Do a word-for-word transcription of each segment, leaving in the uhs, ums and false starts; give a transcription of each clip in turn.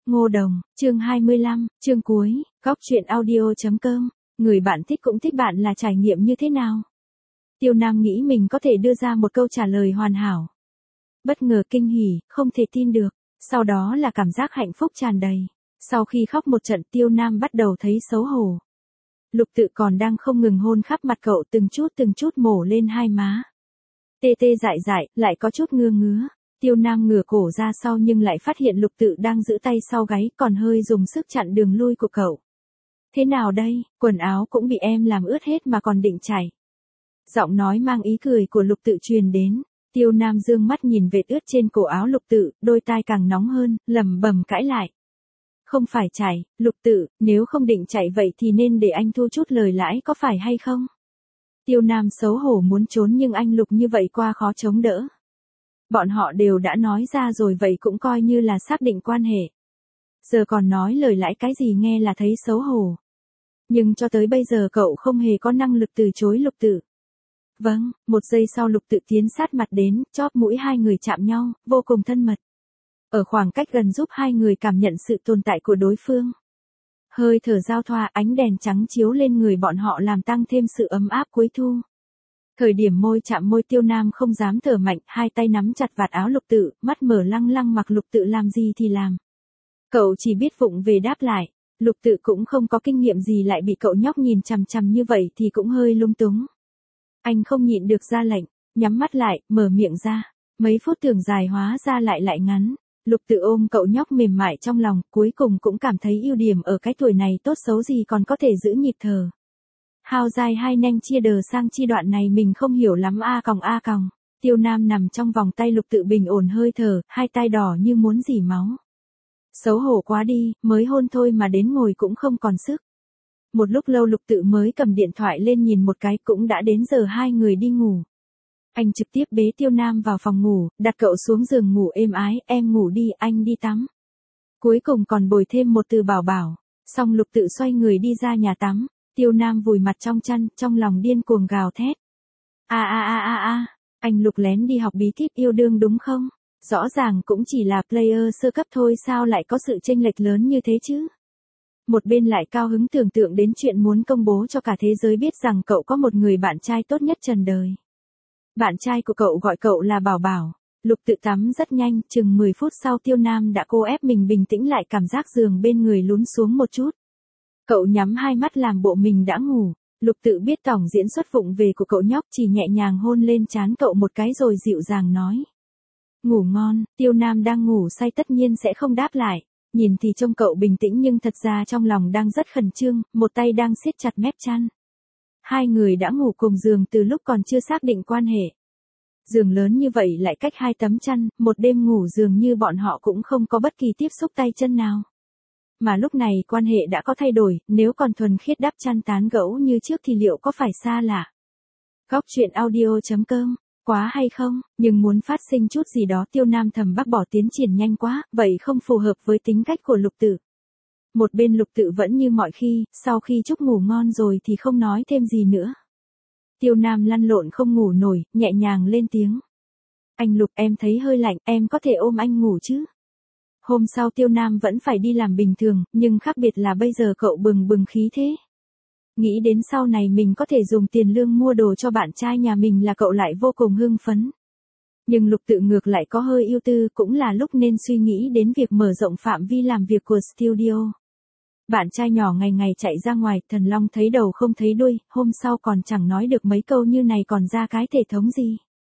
Ngô Đồng, chương hai mươi lăm, chương cuối, góc truyện audio.com, người bạn thích cũng thích bạn là trải nghiệm như thế nào? Tiêu Nam nghĩ mình có thể đưa ra một câu trả lời hoàn hảo. Bất ngờ, kinh hỉ, không thể tin được, sau đó là cảm giác hạnh phúc tràn đầy. Sau khi khóc một trận, Tiêu Nam bắt đầu thấy xấu hổ. Lục Tự còn đang không ngừng hôn khắp mặt cậu, từng chút từng chút mổ lên hai má. Tê tê dại dại, lại có chút ngứa ngứa. Tiêu Nam ngửa cổ ra sau nhưng lại phát hiện Lục Tự đang giữ tay sau gáy, còn hơi dùng sức chặn đường lui của cậu. Thế nào đây, quần áo cũng bị em làm ướt hết mà còn định chảy. Giọng nói mang ý cười của Lục Tự truyền đến. Tiêu Nam dương mắt nhìn vệt ướt trên cổ áo Lục Tự, đôi tai càng nóng hơn, lẩm bẩm cãi lại. Không phải chảy, Lục Tự, nếu không định chạy vậy thì nên để anh thu chút lời lãi có phải hay không? Tiêu Nam xấu hổ muốn trốn nhưng anh Lục như vậy qua khó chống đỡ. Bọn họ đều đã nói ra rồi, vậy cũng coi như là xác định quan hệ. Giờ còn nói lời lãi cái gì nghe là thấy xấu hổ. Nhưng cho tới bây giờ cậu không hề có năng lực từ chối Lục Tự. Vâng, một giây sau Lục Tự tiến sát mặt đến, chóp mũi hai người chạm nhau, vô cùng thân mật. Ở khoảng cách gần giúp hai người cảm nhận sự tồn tại của đối phương. Hơi thở giao thoa, ánh đèn trắng chiếu lên người bọn họ làm tăng thêm sự ấm áp cuối thu. Thời điểm môi chạm môi, Tiêu Nam không dám thở mạnh, hai tay nắm chặt vạt áo Lục Tự, mắt mở lăng lăng mặc Lục Tự làm gì thì làm. Cậu chỉ biết vụng về đáp lại, Lục Tự cũng không có kinh nghiệm gì, lại bị cậu nhóc nhìn chằm chằm như vậy thì cũng hơi lung túng. Anh không nhịn được ra lệnh, nhắm mắt lại, mở miệng ra. Mấy phút tưởng dài hóa ra lại lại ngắn. Lục Tự ôm cậu nhóc mềm mại trong lòng, cuối cùng cũng cảm thấy ưu điểm ở cái tuổi này tốt xấu gì còn có thể giữ nhịp thở. Hao dài hai nanh chia đờ sang chi đoạn này mình không hiểu lắm a còng a còng. Tiêu Nam nằm trong vòng tay Lục Tự bình ổn hơi thở, hai tay đỏ như muốn rỉ máu. Xấu hổ quá đi, mới hôn thôi mà đến ngồi cũng không còn sức. Một lúc lâu Lục Tự mới cầm điện thoại lên nhìn một cái, cũng đã đến giờ hai người đi ngủ. Anh trực tiếp bế Tiêu Nam vào phòng ngủ, đặt cậu xuống giường ngủ êm ái, em ngủ đi, anh đi tắm. Cuối cùng còn bồi thêm một từ bảo bảo. Xong Lục Tự xoay người đi ra nhà tắm, Tiêu Nam vùi mặt trong chăn, trong lòng điên cuồng gào thét. A a a a a, anh Lục lén đi học bí kíp yêu đương đúng không? Rõ ràng cũng chỉ là player sơ cấp thôi, sao lại có sự chênh lệch lớn như thế chứ? Một bên lại cao hứng tưởng tượng đến chuyện muốn công bố cho cả thế giới biết rằng cậu có một người bạn trai tốt nhất trần đời. Bạn trai của cậu gọi cậu là Bảo Bảo. Lục Tự tắm rất nhanh, chừng mười phút sau Tiêu Nam đã cố ép mình bình tĩnh lại, cảm giác giường bên người lún xuống một chút. Cậu nhắm hai mắt làm bộ mình đã ngủ. Lục Tự biết tổng diễn xuất vụng về của cậu nhóc, chỉ nhẹ nhàng hôn lên trán cậu một cái rồi dịu dàng nói. Ngủ ngon. Tiêu Nam đang ngủ say tất nhiên sẽ không đáp lại. Nhìn thì trông cậu bình tĩnh nhưng thật ra trong lòng đang rất khẩn trương, một tay đang siết chặt mép chăn. Hai người đã ngủ cùng giường từ lúc còn chưa xác định quan hệ. Giường lớn như vậy lại cách hai tấm chăn, một đêm ngủ dường như bọn họ cũng không có bất kỳ tiếp xúc tay chân nào. Mà lúc này quan hệ đã có thay đổi, nếu còn thuần khiết đắp chăn tán gẫu như trước thì liệu có phải xa lạ? Góc truyện audio.com, quá hay không, nhưng muốn phát sinh chút gì đó Tiêu Nam thầm bác bỏ, tiến triển nhanh quá, vậy không phù hợp với tính cách của Lục Tự. Một bên Lục Tự vẫn như mọi khi, sau khi chúc ngủ ngon rồi thì không nói thêm gì nữa. Tiêu Nam lăn lộn không ngủ nổi, nhẹ nhàng lên tiếng. Anh Lục, em thấy hơi lạnh, em có thể ôm anh ngủ chứ? Hôm sau Tiêu Nam vẫn phải đi làm bình thường, nhưng khác biệt là bây giờ cậu bừng bừng khí thế. Nghĩ đến sau này mình có thể dùng tiền lương mua đồ cho bạn trai nhà mình là cậu lại vô cùng hưng phấn. Nhưng Lục Tự ngược lại có hơi ưu tư, cũng là lúc nên suy nghĩ đến việc mở rộng phạm vi làm việc của studio. Bạn trai nhỏ ngày ngày chạy ra ngoài, thần long thấy đầu không thấy đuôi, hôm sau còn chẳng nói được mấy câu như này còn ra cái thể thống gì.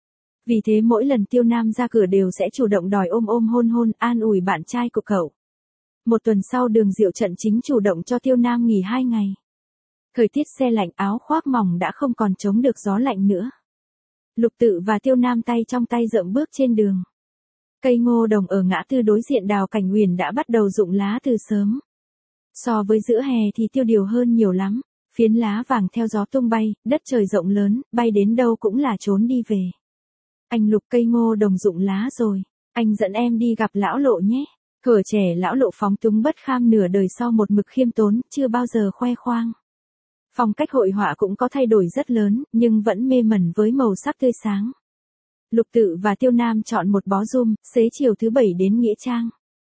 Vì thế mỗi lần Tiêu Nam ra cửa đều sẽ chủ động đòi ôm ôm hôn hôn, an ủi bạn trai của cậu. Một tuần sau Đường Diệu trận chính chủ động cho Tiêu Nam nghỉ hai ngày. Thời tiết se lạnh, áo khoác mỏng đã không còn chống được gió lạnh nữa. Lục Tự và Tiêu Nam tay trong tay rợm bước trên đường. Cây ngô đồng ở ngã tư đối diện Đào Cảnh Uyển đã bắt đầu rụng lá từ sớm. So với giữa hè thì tiêu điều hơn nhiều lắm, phiến lá vàng theo gió tung bay, đất trời rộng lớn, bay đến đâu cũng là trốn đi về. Anh Lục, cây ngô đồng rụng lá rồi, anh dẫn em đi gặp lão Lộ nhé. Thuở trẻ lão Lộ phóng túng bất kham, nửa đời sau một mực khiêm tốn, chưa bao giờ khoe khoang. Phong cách hội họa cũng có thay đổi rất lớn, nhưng vẫn mê mẩn với màu sắc tươi sáng. Lục Tự và Tiêu Nam chọn một bó rum, xế chiều thứ bảy đến Nghĩa Trang.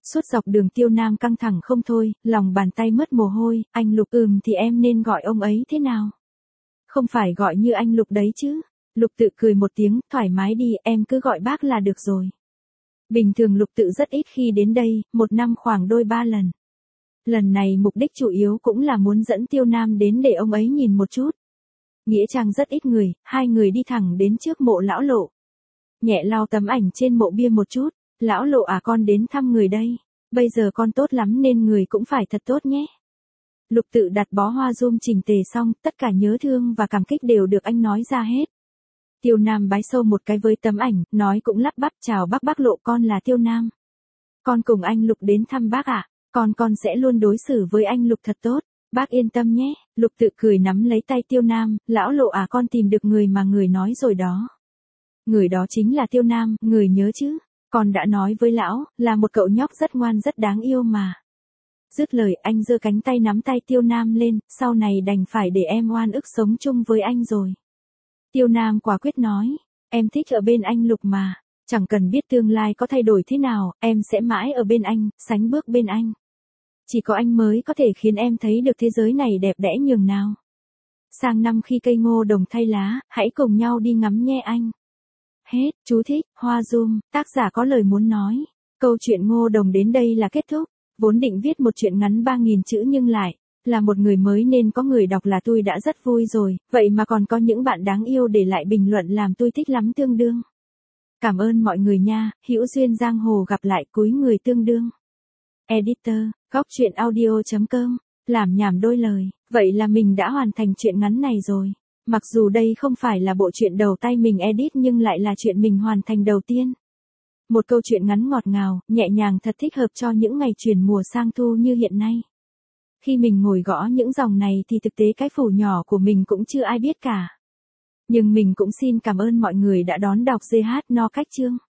Suốt dọc đường Tiêu Nam căng thẳng không thôi, lòng bàn tay mướt mồ hôi, anh Lục ừm thì em nên gọi ông ấy thế nào? Không phải gọi như anh Lục đấy chứ. Lục Tự cười một tiếng, thoải mái đi, em cứ gọi bác là được rồi. Bình thường Lục Tự rất ít khi đến đây, một năm khoảng đôi ba lần. Lần này mục đích chủ yếu cũng là muốn dẫn Tiêu Nam đến để ông ấy nhìn một chút. Nghĩa trang rất ít người, hai người đi thẳng đến trước mộ lão Lộ. Nhẹ lau tấm ảnh trên mộ bia một chút, lão Lộ à con đến thăm người đây, bây giờ con tốt lắm nên người cũng phải thật tốt nhé. Lục Tự đặt bó hoa rum chỉnh tề xong, tất cả nhớ thương và cảm kích đều được anh nói ra hết. Tiêu Nam bái sâu một cái với tấm ảnh, nói cũng lắp bắp chào bác bác Lộ con là Tiêu Nam. Con cùng anh Lục đến thăm bác ạ, à? Con con sẽ luôn đối xử với anh Lục thật tốt, bác yên tâm nhé. Lục Tự cười nắm lấy tay Tiêu Nam, lão Lộ à con tìm được người mà người nói rồi đó. Người đó chính là Tiêu Nam, người nhớ chứ, con đã nói với lão, là một cậu nhóc rất ngoan rất đáng yêu mà. Dứt lời anh giơ cánh tay nắm tay Tiêu Nam lên, sau này đành phải để em oan ức sống chung với anh rồi. Tiêu Nam quả quyết nói, em thích ở bên anh Lục mà, chẳng cần biết tương lai có thay đổi thế nào, em sẽ mãi ở bên anh, sánh bước bên anh. Chỉ có anh mới có thể khiến em thấy được thế giới này đẹp đẽ nhường nào. Sang năm khi cây ngô đồng thay lá, hãy cùng nhau đi ngắm nhé anh. Hết, chú thích, hoa rum, tác giả có lời muốn nói. Câu chuyện Ngô Đồng đến đây là kết thúc. Vốn định viết một chuyện ngắn ba nghìn chữ nhưng lại, là một người mới nên có người đọc là tôi đã rất vui rồi, vậy mà còn có những bạn đáng yêu để lại bình luận làm tôi thích lắm tương đương. Cảm ơn mọi người nha, hữu duyên giang hồ gặp lại cuối người tương đương. Editor, góc truyện audio chấm com, làm nhảm đôi lời, vậy là mình đã hoàn thành chuyện ngắn này rồi. Mặc dù đây không phải là bộ truyện đầu tay mình edit nhưng lại là chuyện mình hoàn thành đầu tiên. Một câu chuyện ngắn ngọt ngào, nhẹ nhàng thật thích hợp cho những ngày chuyển mùa sang thu như hiện nay. Khi mình ngồi gõ những dòng này thì thực tế cái phủ nhỏ của mình cũng chưa ai biết cả. Nhưng mình cũng xin cảm ơn mọi người đã đón đọc giê hát No Cách Chương.